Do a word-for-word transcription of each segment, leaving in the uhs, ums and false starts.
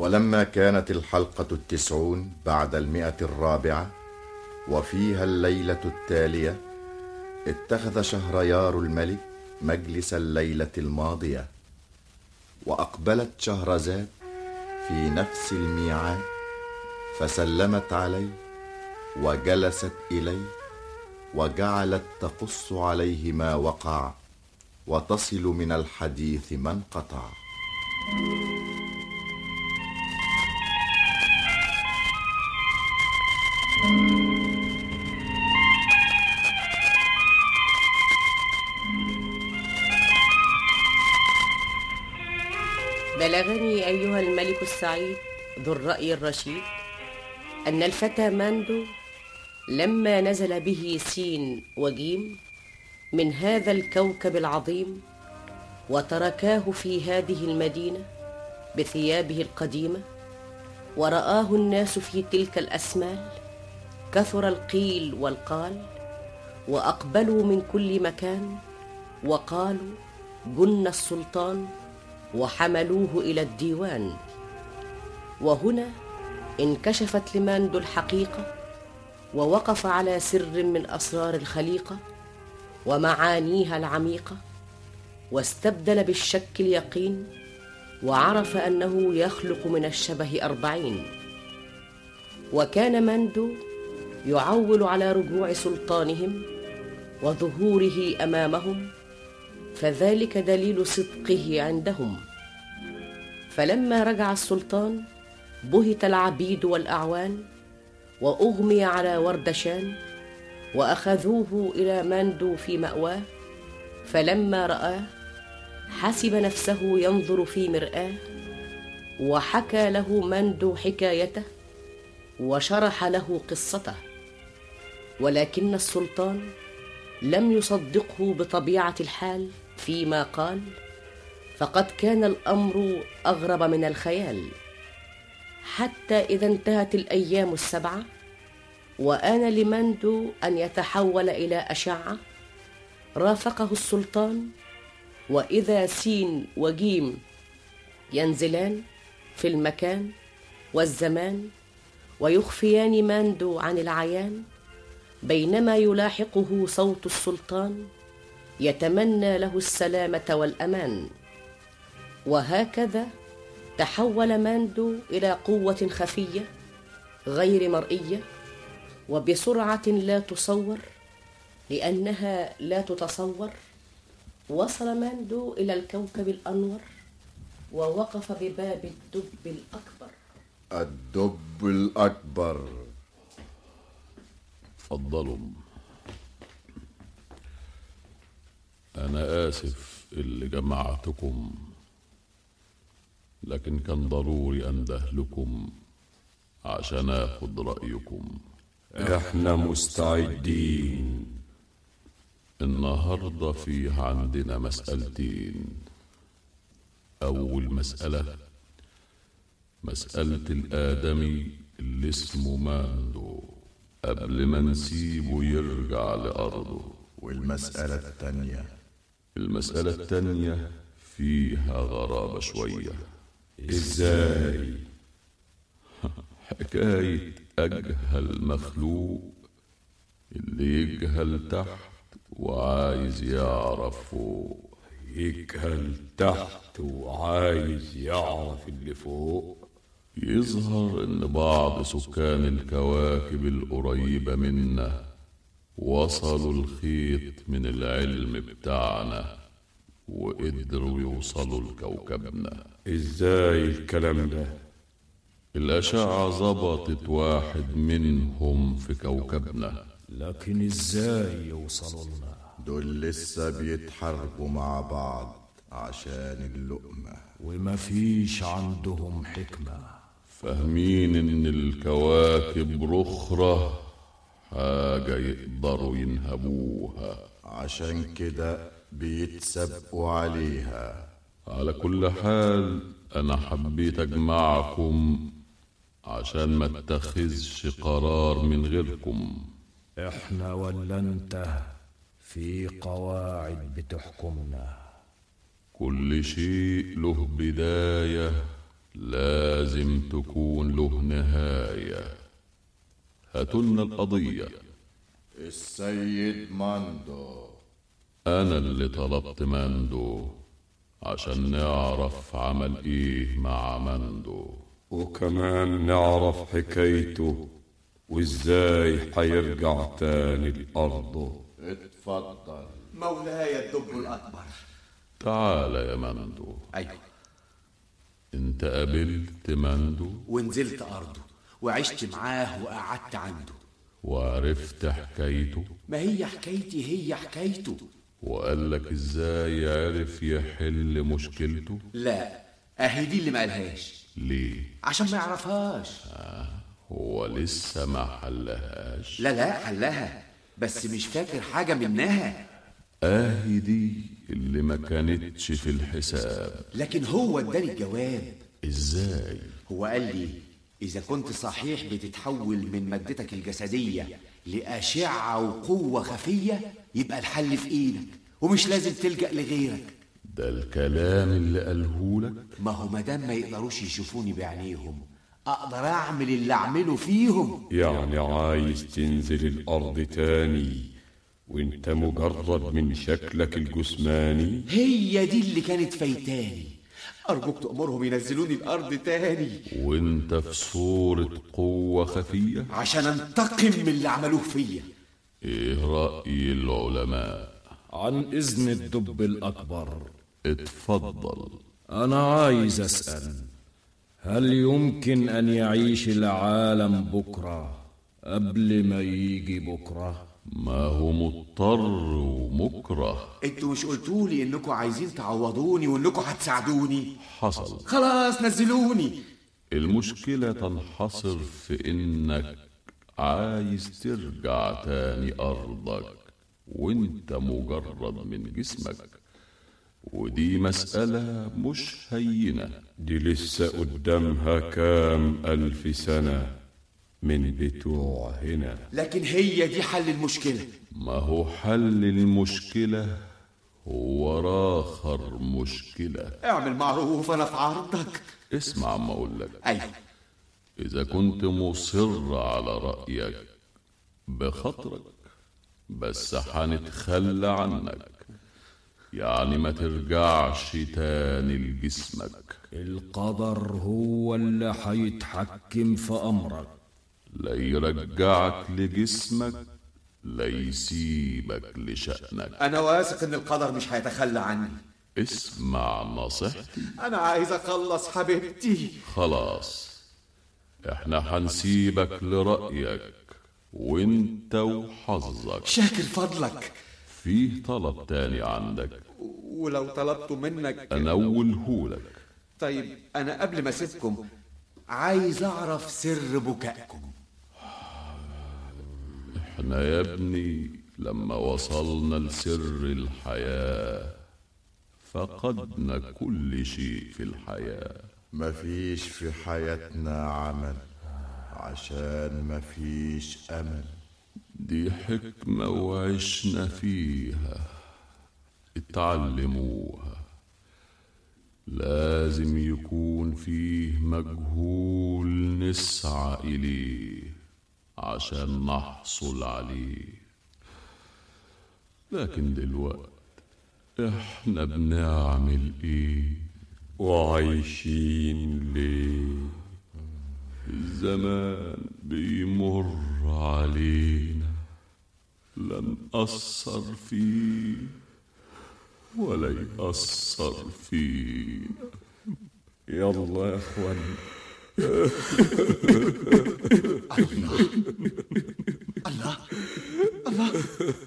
ولما كانت الحلقة التسعون بعد المئة الرابعة وفيها الليلة التالية، اتخذ شهريار الملك مجلس الليلة الماضية، وأقبلت شهرزاد في نفس الميعاد، فسلمت عليه وجلست إليه، وجعلت تقص عليه ما وقع وتصل من الحديث ما انقطع. بلغني أيها الملك السعيد ذو الرأي الرشيد أن الفتى ماندو لما نزل به سين وجيم من هذا الكوكب العظيم وتركاه في هذه المدينة بثيابه القديمة، ورآه الناس في تلك الأسمال، كثر القيل والقال، وأقبلوا من كل مكان وقالوا جن السلطان، وحملوه إلى الديوان. وهنا انكشفت لماندو الحقيقة، ووقف على سر من أسرار الخليقة ومعانيها العميقة، واستبدل بالشك اليقين، وعرف أنه يخلق من الشبه أربعين. وكان ماندو يعول على رجوع سلطانهم وظهوره أمامهم، فذلك دليل صدقه عندهم. فلما رجع السلطان بهت العبيد والأعوان، وأغمي على وردشان، وأخذوه إلى ماندو في مأواه. فلما رآه حسب نفسه ينظر في مرآه، وحكى له ماندو حكايته وشرح له قصته، ولكن السلطان لم يصدقه بطبيعة الحال فيما قال، فقد كان الأمر أغرب من الخيال. حتى إذا انتهت الأيام السبعة وآن لماندو أن يتحول إلى أشعة، رافقه السلطان، وإذا سين وجيم ينزلان في المكان والزمان ويخفيان ماندو عن العيان، بينما يلاحقه صوت السلطان يتمنى له السلامة والأمان. وهكذا تحول ماندو إلى قوة خفية غير مرئية، وبسرعة لا تصور لأنها لا تتصور، وصل ماندو إلى الكوكب الأنور، ووقف بباب الدب الأكبر. الدب الأكبر. تفضلوا. أنا آسف اللي جمعتكم، لكن كان ضروري أنده لكم عشان أخد رأيكم. إحنا مستعدين. النهاردة فيه عندنا مسألتين. أول مسألة مسألة الآدمي اللي اسمه ماندو قبل ما نسيبه يرجع لأرضه. والمسألة التانية المسألة التانية فيها غرابة شوية. إزاي؟ حكاية أجهل مخلوق اللي يجهل تحت وعايز يعرف فوق. يجهل تحت وعايز يعرف اللي فوق. يظهر إن بعض سكان الكواكب القريبة منا وصلوا الخيط من العلم بتاعنا وقدروا يوصلوا لكوكبنا. إزاي الكلام ده؟ الأشعة ظبطت واحد منهم في كوكبنا. لكن إزاي يوصلوا لنا؟ دول لسه بيتحاربوا مع بعض عشان اللقمة، وما فيش عندهم حكمة. فاهمين إن الكواكب رخرة حاجة يقدروا ينهبوها، عشان كده بيتسبقوا عليها. على كل حال أنا حبيت أجمعكم عشان ما اتخذش قرار من غيركم. احنا ولا انت في قواعد بتحكمنا. كل شيء له بداية لازم تكون له نهاية. هاتولنا القضية. السيد ماندو. أنا اللي طلبت ماندو عشان نعرف عمل إيه مع ماندو، وكمان نعرف حكايته وإزاي حيرجع تاني لأرضه. اتفضل. مولاي الدب الأكبر. تعال يا ماندو. أيوه. انت قابلت ماندو ونزلت أرضه وعشت معاه وقعدت عنده وعرفت حكايته. ما هي حكايتي هي حكايته. وقال لك ازاي عرف يحل مشكلته؟ لا، اهي دي اللي ما قالهاش. ليه؟ عشان ما يعرفهاش. آه هو لسه ما حلهاش؟ لا لا حلها، بس مش فاكر حاجة منها. اهي دي اللي ما كانتش في الحساب. لكن هو اداني الجواب. ازاي؟ هو قال لي إذا كنت صحيح بتتحول من مادتك الجسدية لأشعة وقوة خفية، يبقى الحل في إيدك ومش لازم تلجأ لغيرك. ده الكلام اللي قالهولك؟ ما هو مادام ما يقدروش يشوفوني بعينيهم، أقدر أعمل اللي أعمله فيهم. يعني عايز تنزل الأرض تاني وانت مجرد من شكلك الجسماني؟ هي دي اللي كانت فايتاني. أرجوك تأمرهم ينزلوني الأرض تاني وانت في صورة قوة خفية عشان أنتقم من اللي عملوه فيا. ايه رأي العلماء؟ عن إذن الدب الأكبر. اتفضل. أنا عايز أسأل، هل يمكن أن يعيش العالم بكرة قبل ما يجي بكرة؟ ما هو مضطر ومكره. انتوا مش قلتولي انكم عايزين تعوضوني وانكم هتساعدوني؟ حصل. خلاص نزلوني. المشكلة تنحصر في انك عايز ترجع تاني ارضك وانت مجرد من جسمك، ودي مسألة مش هينة. دي لسه قدامها كام ألف سنة من بتوع هنا. لكن هي دي حل المشكلة. ما هو حل المشكلة هو راخر مشكلة. اعمل معروف، أنا في عرضك. اسمع ما أقولك. أيوة. إذا كنت مصر على رأيك بخطرك، بس حنتخلى عنك، يعني ما ترجعش تاني لجسمك. القدر هو اللي حيتحكم في أمرك، لا يرجعك لجسمك لا يسيبك لشأنك. أنا واثق إن القدر مش هيتخلى عني. اسمع نصيحتي. أنا عايز أخلص حبيبتي. خلاص، احنا هنسيبك لرأيك وانت وحظك. شاكر فضلك. فيه طلب تاني عندك، ولو طلبته منك انولهولك. طيب أنا قبل ما أسيبكم عايز أعرف سر بكائكم. احنا يا ابني لما وصلنا لسر الحياة فقدنا كل شيء في الحياة. مفيش في حياتنا عمل عشان مفيش أمل. دي حكمة وعشنا فيها، اتعلموها. لازم يكون فيه مجهول نسعى إليه عشان نحصل عليه. لكن دلوقتي احنا بنعمل ايه وعايشين ليه؟ الزمان بيمر علينا لا نأثر فيه ولا يأثر فينا. يلا يا اخوان. الله الله.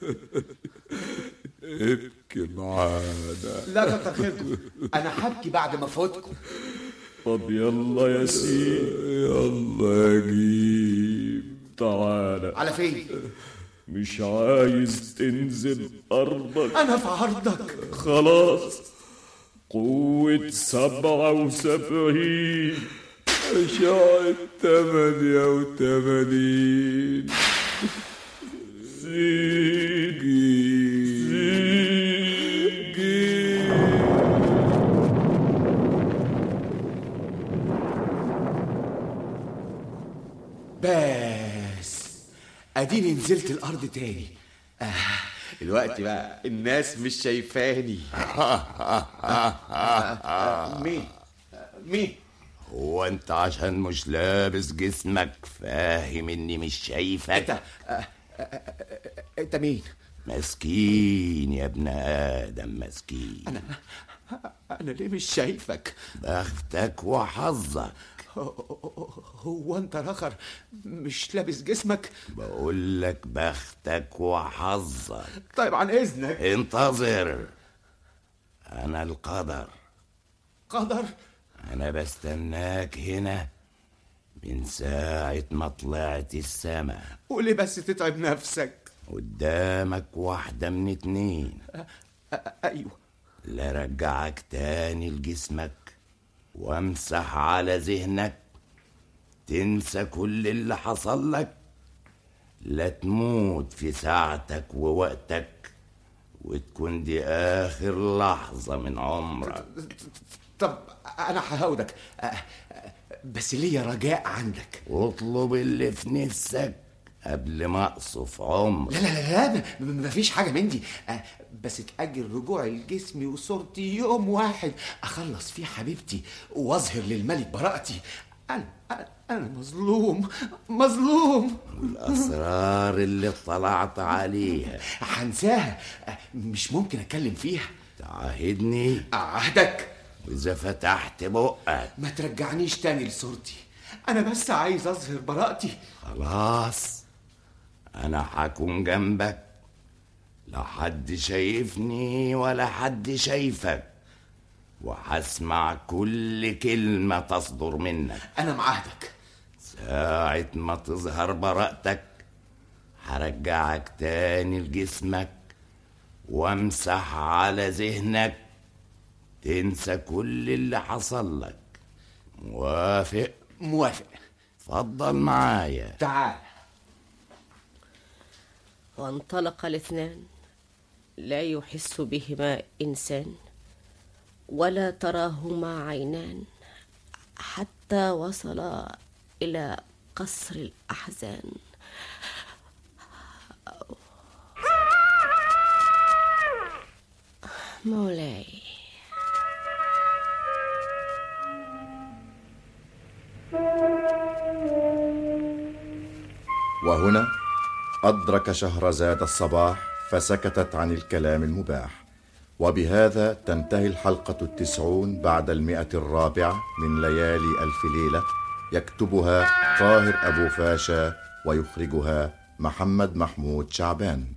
ابكي معانا. لا كتر خيركم، أنا هبكي بعد ما فوتكم. طب يلا يا سيدي، يلا يا جيب، تعالى. على فين؟ مش عايز تنزل أرضك؟ أنا في عرضك. خلاص، قوة سبعة وسبعين أشعة تمانية وتمانين. سيجي سيجي. بس اديني نزلت الارض تاني. آه الوقت بقى الناس مش شايفاني. مين مين هو انت عشان مش لابس جسمك فاهم اني مش شايفك؟ انت انت مين؟ مسكين يا ابن ادم، مسكين. انا انا ليه مش شايفك؟ بختك وحظك. هو انت رخر مش لابس جسمك؟ بقول لك بختك وحظك. طيب عن اذنك. انتظر، انا القدر. قدر؟ انا بستناك هنا من ساعة ما طلعت السما. وليه بس تتعب نفسك؟ قدامك واحدة من اتنين. ايوه. لا رجعك تاني لجسمك وامسح على ذهنك تنسى كل اللي حصل لك، لا تموت في ساعتك ووقتك وتكون دي آخر لحظة من عمرك. طب أنا ههودك، بس ليا رجاء عندك. اطلب اللي في نفسك قبل ما أقصف عمرك. لا لا لا لا مفيش حاجة من دي، بس تأجل رجوعي لجسمي وصورتي يوم واحد أخلص فيه حبيبتي وأظهر للملك براءتي. أنا أنا مظلوم مظلوم. الأسرار اللي اطلعت عليها هنساها، مش ممكن أتكلم فيها. تعاهدني؟ أعهدك. وإذا فتحت بقك ما ترجعنيش تاني لصورتي، أنا بس عايز أظهر براءتي. خلاص أنا هكون جنبك، لا حد شايفني ولا حد شايفك، وهسمع كل كلمة تصدر منك. أنا معاهدك. ساعة ما تظهر براءتك هرجعك تاني لجسمك وامسح على ذهنك تنسى كل اللي حصل لك. موافق؟ موافق. اتفضل معايا. تعال. وانطلق الاثنان لا يحس بهما إنسان ولا تراهما عينان حتى وصلا إلى قصر الأحزان. مولاي. وهنا أدرك شهرزاد الصباح فسكتت عن الكلام المباح. وبهذا تنتهي الحلقة التسعون بعد المئة الرابعة من ليالي ألف ليلة، يكتبها طاهر أبو فاشا ويخرجها محمد محمود شعبان.